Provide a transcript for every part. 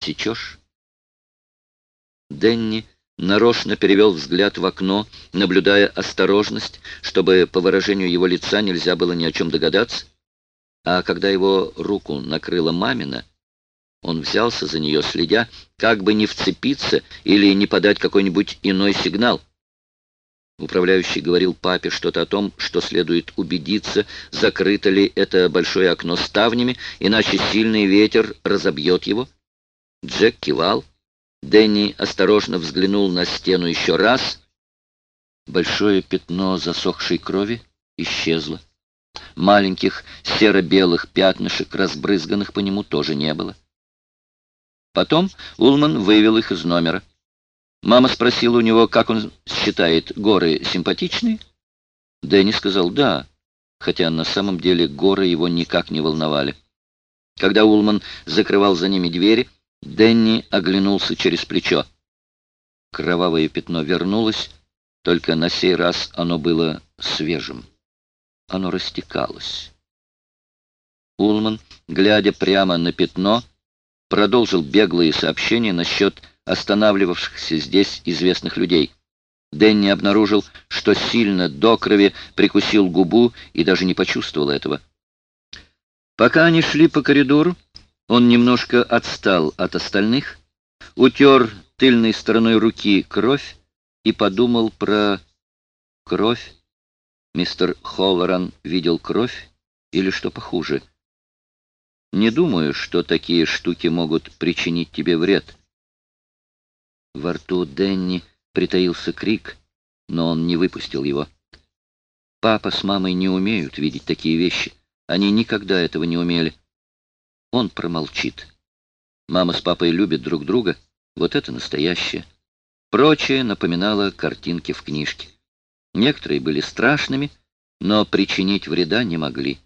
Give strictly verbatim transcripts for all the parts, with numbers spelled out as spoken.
отсечешь». Дэнни нарочно перевел взгляд в окно, наблюдая осторожность, чтобы по выражению его лица нельзя было ни о чем догадаться. А когда его руку накрыла мамина, он взялся за нее, следя, как бы не вцепиться или не подать какой-нибудь иной сигнал. Управляющий говорил папе что-то о том, что следует убедиться, закрыто ли это большое окно ставнями, иначе сильный ветер разобьет его. Джек кивал. Дэнни осторожно взглянул на стену еще раз. Большое пятно засохшей крови исчезло. Маленьких серо-белых пятнышек, разбрызганных по нему, тоже не было. Потом Улман вывел их из номера. Мама спросила у него, как он считает, горы симпатичные. Дэнни сказал «да», хотя на самом деле горы его никак не волновали. Когда Улман закрывал за ними двери, Дэнни оглянулся через плечо. Кровавое пятно вернулось, только на сей раз оно было свежим. Оно растекалось. Улман, глядя прямо на пятно, продолжил беглые сообщения насчет останавливавшихся здесь известных людей. Дэнни обнаружил, что сильно до крови прикусил губу и даже не почувствовал этого. Пока они шли по коридору, он немножко отстал от остальных, утер тыльной стороной руки кровь и подумал про кровь. Мистер Холлоран видел кровь или что похуже. Не думаю, что такие штуки могут причинить тебе вред. Во рту Дэнни притаился крик, но он не выпустил его. Папа с мамой не умеют видеть такие вещи. Они никогда этого не умели. Он промолчит. Мама с папой любят друг друга. Вот это настоящее. Прочее напоминало картинки в книжке. Некоторые были страшными, но причинить вреда не могли.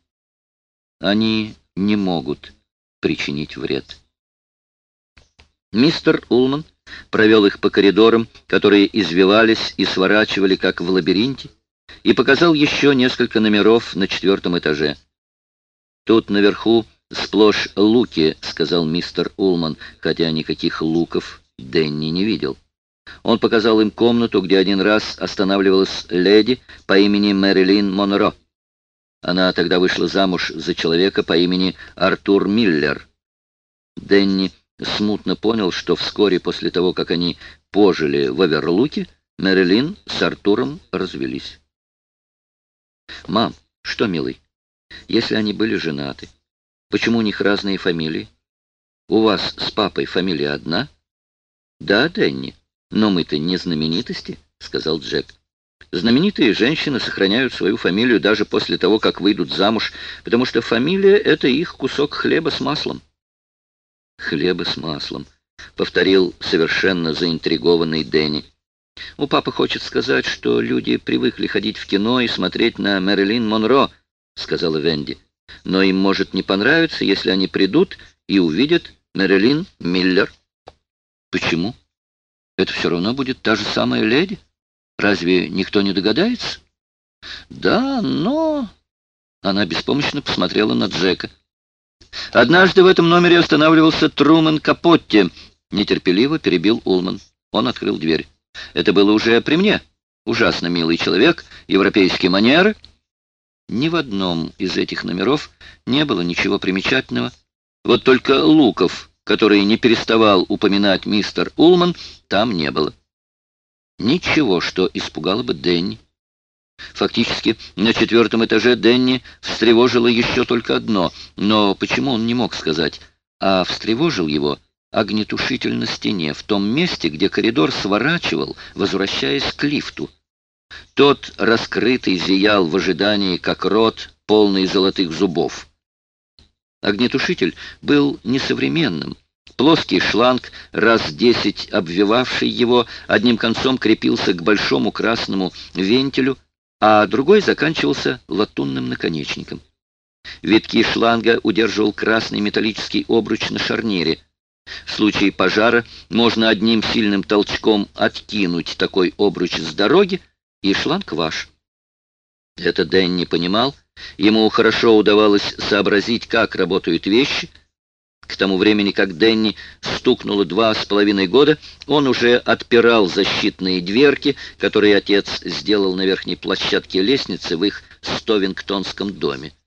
Они не могут причинить вред. Мистер Улман провел их по коридорам, которые извивались и сворачивали, как в лабиринте, и показал еще несколько номеров на четвертом этаже. «Тут наверху сплошь луки», — сказал мистер Улман, хотя никаких луков Дэнни не видел. Он показал им комнату, где один раз останавливалась леди по имени Мэрилин Монро. Она тогда вышла замуж за человека по имени Артур Миллер. Дэнни смутно понял, что вскоре после того, как они пожили в Оверлуке, Мэрилин с Артуром развелись. «Мам, что, милый, если они были женаты, почему у них разные фамилии? У вас с папой фамилия одна?» «Да, Дэнни, но мы-то не знаменитости», — сказал Джек. «Знаменитые женщины сохраняют свою фамилию даже после того, как выйдут замуж, потому что фамилия — это их кусок хлеба с маслом». «Хлеба с маслом», — повторил совершенно заинтригованный Дэнни. «У папы хочет сказать, что люди привыкли ходить в кино и смотреть на Мэрилин Монро», — сказала Венди. «Но им может не понравиться, если они придут и увидят Мэрилин Миллер». «Почему? Это все равно будет та же самая леди. Разве никто не догадается?» «Да, но...» Она беспомощно посмотрела на Джека. «Однажды в этом номере останавливался Трумэн Капотти», — нетерпеливо перебил Улман. Он открыл дверь. «Это было уже при мне. Ужасно милый человек, европейские манеры». Ни в одном из этих номеров не было ничего примечательного. Вот только луков, которые не переставал упоминать мистер Улман, там не было. Ничего, что испугало бы Дэнни. Фактически, на четвертом этаже Дэнни встревожило еще только одно, но почему он не мог сказать, а встревожил его огнетушитель на стене, в том месте, где коридор сворачивал, возвращаясь к лифту. Тот раскрытый зиял в ожидании, как рот, полный золотых зубов. Огнетушитель был несовременным. Плоский шланг, раз десять обвивавший его, одним концом крепился к большому красному вентилю, а другой заканчивался латунным наконечником. Витки шланга удерживал красный металлический обруч на шарнире. В случае пожара можно одним сильным толчком откинуть такой обруч с дороги, и шланг ваш. Это Дэнни понимал. Ему хорошо удавалось сообразить, как работают вещи. К тому времени, как Денни стукнуло два с половиной года, он уже отпирал защитные дверки, которые отец сделал на верхней площадке лестницы в их стовингтонском доме.